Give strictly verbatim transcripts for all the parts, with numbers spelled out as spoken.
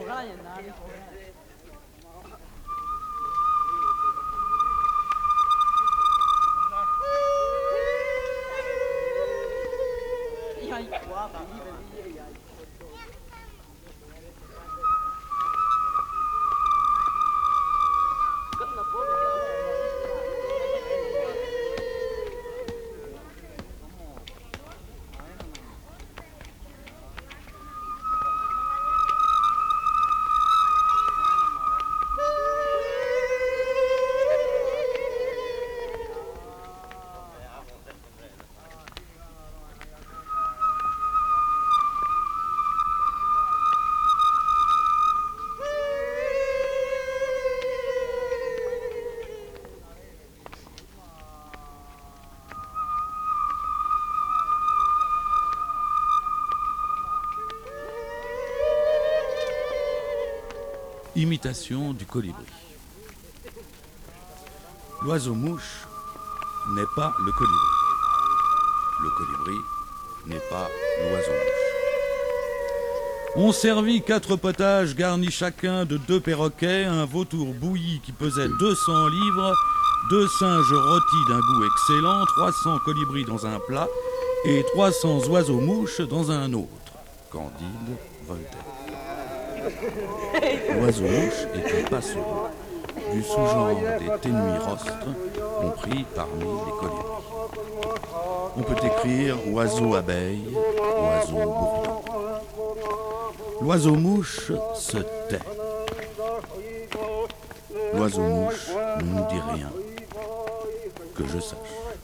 Imitation du colibri. L'oiseau-mouche n'est pas le colibri. Le colibri n'est pas l'oiseau-mouche. On servit quatre potages garnis chacun de deux perroquets, un vautour bouilli qui pesait deux cents livres, deux singes rôtis d'un goût excellent, trois cents colibris dans un plat et trois cents oiseaux-mouches dans un autre. Candide, Voltaire. L'oiseau-mouche est un passereau du sous-genre des ténuis-rostres, compris parmi les colibris. On peut écrire oiseau-abeille, oiseau-bourdon. L'oiseau-mouche se tait. L'oiseau-mouche ne nous dit rien, que je sache.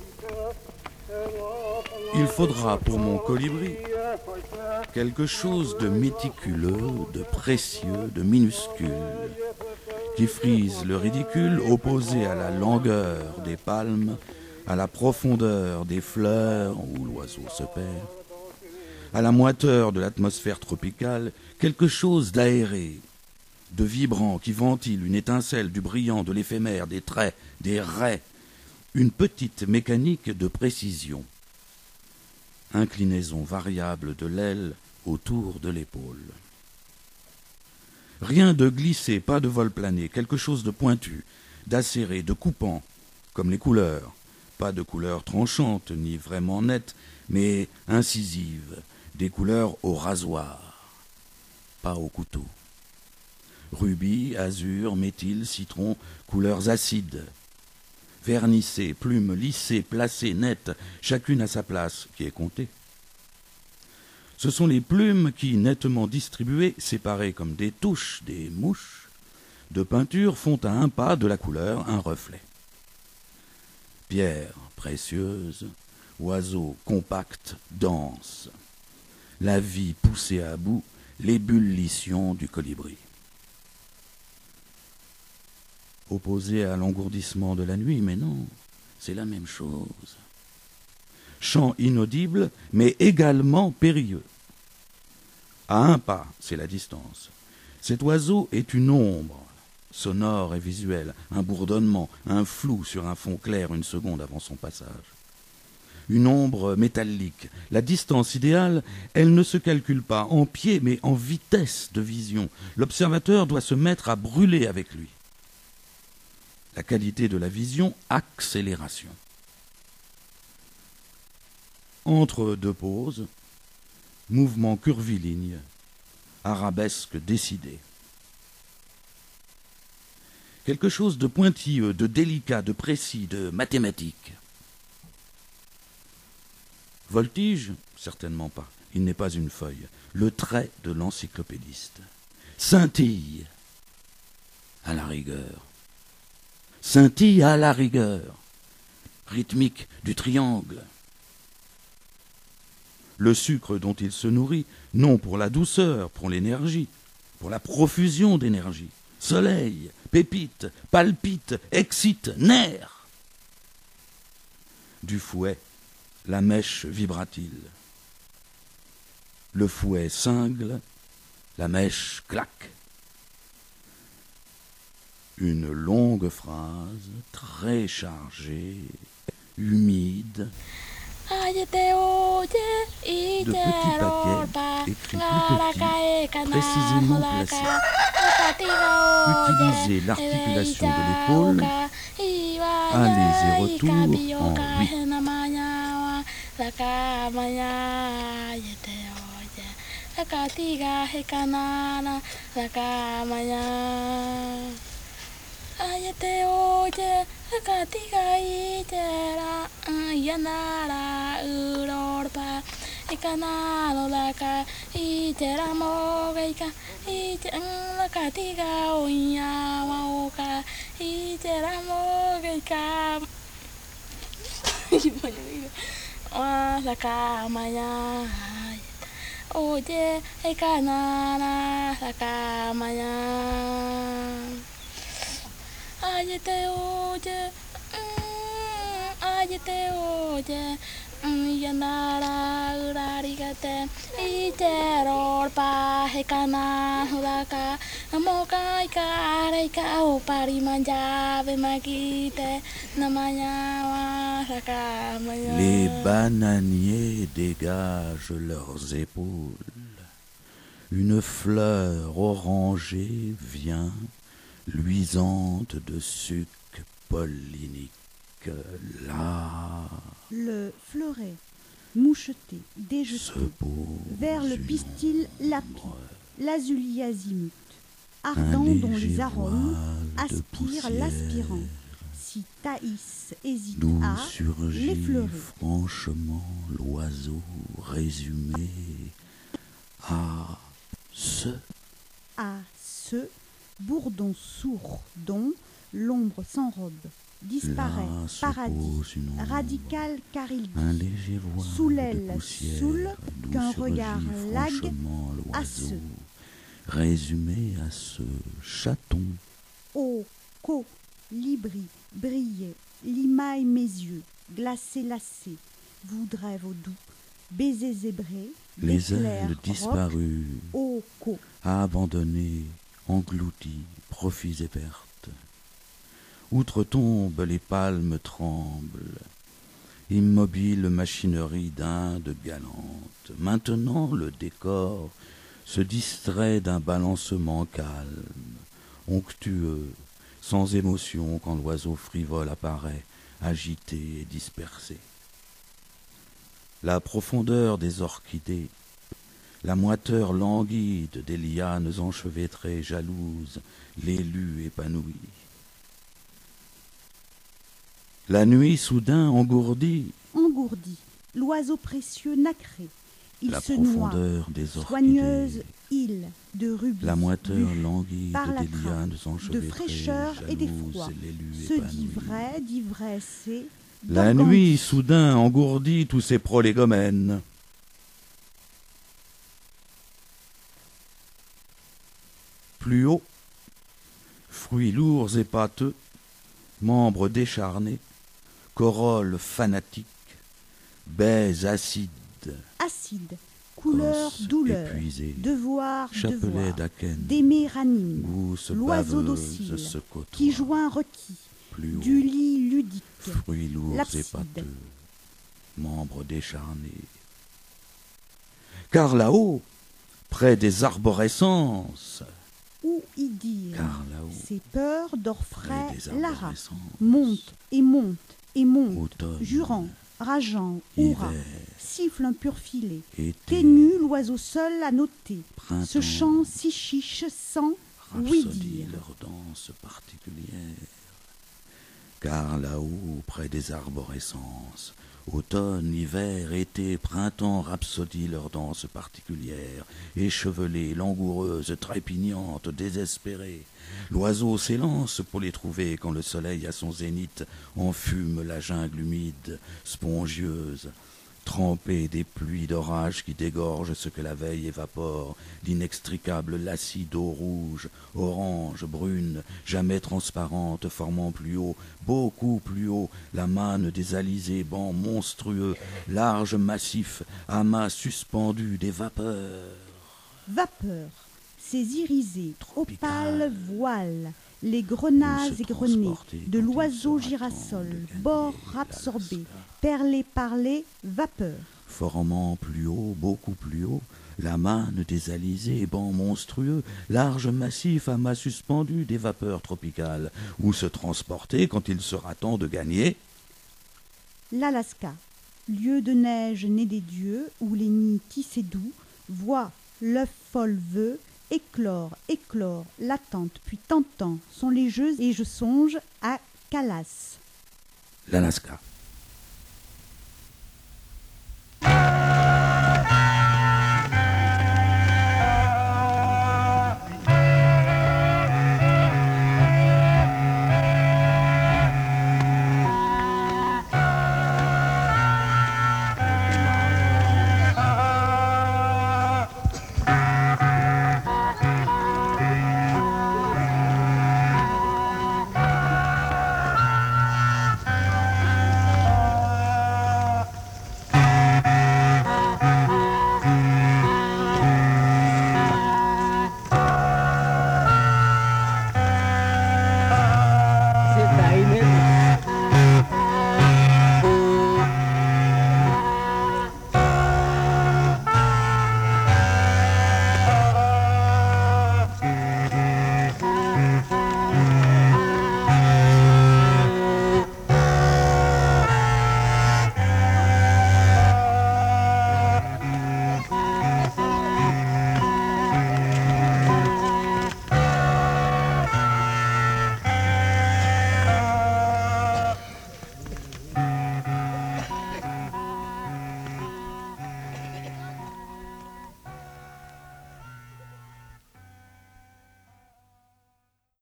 Il faudra pour mon colibri quelque chose de méticuleux, de précieux, de minuscule, qui frise le ridicule opposé à la langueur des palmes, à la profondeur des fleurs où l'oiseau se perd, à la moiteur de l'atmosphère tropicale, quelque chose d'aéré, de vibrant qui ventile une étincelle du brillant, de l'éphémère, des traits, des raies, une petite mécanique de précision, inclinaison variable de l'aile autour de l'épaule. Rien de glissé, pas de vol plané, quelque chose de pointu, d'acéré, de coupant, comme les couleurs, pas de couleurs tranchantes ni vraiment nettes, mais incisives, des couleurs au rasoir, pas au couteau. Rubis, azur, méthyle, citron, couleurs acides, vernissées, plumes lissées, placées, nettes, chacune à sa place, qui est comptée. Ce sont les plumes qui, nettement distribuées, séparées comme des touches, des mouches, de peinture, font à un pas de la couleur un reflet. Pierre précieuse, oiseau compact, dense, la vie poussée à bout, l'ébullition du colibri. Opposé à l'engourdissement de la nuit, mais non, c'est la même chose. Chant inaudible, mais également périlleux. À un pas, c'est la distance. Cet oiseau est une ombre, sonore et visuelle, un bourdonnement, un flou sur un fond clair une seconde avant son passage. Une ombre métallique. La distance idéale, elle ne se calcule pas en pied, mais en vitesse de vision. L'observateur doit se mettre à brûler avec lui. La qualité de la vision, accélération. Entre deux pauses, mouvement curviligne, arabesque décidé. Quelque chose de pointilleux, de délicat, de précis, de mathématique. Voltige? Certainement pas. Il n'est pas une feuille. Le trait de l'encyclopédiste. Scintille, à la rigueur. Scintille à la rigueur. Rythmique du triangle. Le sucre dont il se nourrit, non pour la douceur, pour l'énergie, pour la profusion d'énergie. Soleil, pépite, palpite, excite, nerf. Du fouet, la mèche vibra-t-il. Le fouet cingle, la mèche claque. Une longue phrase, très chargée, humide, De petits paquets, écrits tout petits, précisément placés. Utilisez l'articulation de l'épaule, allez et retour en huit. Ayete oye, katiga itera, yanara urorpa, ikanalo laka, itera mogeika, itera katiga unya mauka, itera mogeika. Wah, laka maya. Oye, ikanana, laka maya. Ayete oye, ayete oye, yanara urarigate, iteror pa hekana hulaka, moka ika reika upari manjave magite, namanya waraka maya. Les bananiers dégagent leurs épaules. Une fleur orangée vient, luisante de suc pollinique, là. Le fleuret, moucheté, déjeté, vers le pistil lapis, l'azuli azimut, ardent dont les arômes aspirent l'aspirant. Si Thaïs hésite D'où à surgit l'effleurer. franchement l'oiseau résumé à ce. À ce bourdon sourd dont l'ombre s'enrobe, disparaît, Là se paradis, pose une ombre, radical car il un dit, léger voile sous de l'aile poussière, saoule d'où qu'un surgit regard lague franchement à l'oiseau, ce. résumé à ce chaton. ô colibri, brillez, limaille mes yeux, glacé lassé, voudrais vos doux, baisers zébrés, Les d'éclairs ailes rocs, disparues, ô co, abandonnées, englouties, profits et pertes. Outre-tombe, les palmes tremblent, immobile machinerie d'Inde galante. Maintenant, le décor se distrait d'un balancement calme, onctueux, sans émotion quand l'oiseau frivole apparaît, agité et dispersé. La profondeur des orchidées, la moiteur languide des lianes enchevêtrées, jalouses, l'élu épanoui. La nuit soudain engourdie, engourdi, l'oiseau précieux nacré, il la se noie, profondeur des soigneuse orchidées, île de rubis, la moiteur bu languide par la des trappe lianes de enchevêtrées, fraîcheur et jalouses, d'effroi, l'élu se épanoui. dit vrai, d'ivresse, La nuit soudain engourdit tous ces prolégomènes. Plus haut, fruits lourds et pâteux, membres décharnés, corolles fanatiques, baies acides, acide, couleur, Corse douleur, épuisée, devoir, chapelet devoir, d'Aken, d'aimer ranime, gousse l'oiseau baveuse docile, se côtoie. qui joint requis, Plus haut, du lit ludique, fruits lourds et l'abside. pâteux, membres décharnés. Car là-haut, près des arborescences, où y dire, car là-haut, ces peurs près d'orfraie des Lara, arborescences, monte et monte et monte, automne, jurant, rageant, hurrah, hiver, siffle un pur filet, été, ténu l'oiseau seul à noter, printemps, ce chant si chiche sans oui rhapsodie dire. leur danse particulière. Car là-haut, près des arborescences, automne, hiver, été, printemps, rhapsodie leur danse particulière, échevelée, langoureuse, trépignante, désespérée. L'oiseau s'élance pour les trouver quand le soleil à son zénith enfume la jungle humide, spongieuse, trempée des pluies d'orage qui dégorgent ce que la veille évapore, d'inextricables lacis d'eau rouge, orange, brune, jamais transparente, formant plus haut, beaucoup plus haut, la manne des alizés, bancs monstrueux, larges massifs, amas suspendus, des vapeurs. Vapeur, ces irisés, Tropicales. opales voiles, Les grenats Où se égrenés transporter de quand il l'oiseau sera girasol, temps de gagner bord l'Alaska. absorbé, perlé parlé, vapeur. Formant plus haut, beaucoup plus haut, la manne des alizés, bancs monstrueux, large massif à mât suspendu des vapeurs tropicales, où se transporter quand il sera temps de gagner L'Alaska, lieu de neige né des dieux, où les nids tissés doux voient l'œuf folveux éclore, éclore, latente, puis tentant sont les jeux et je songe à Calas. l'Alaska.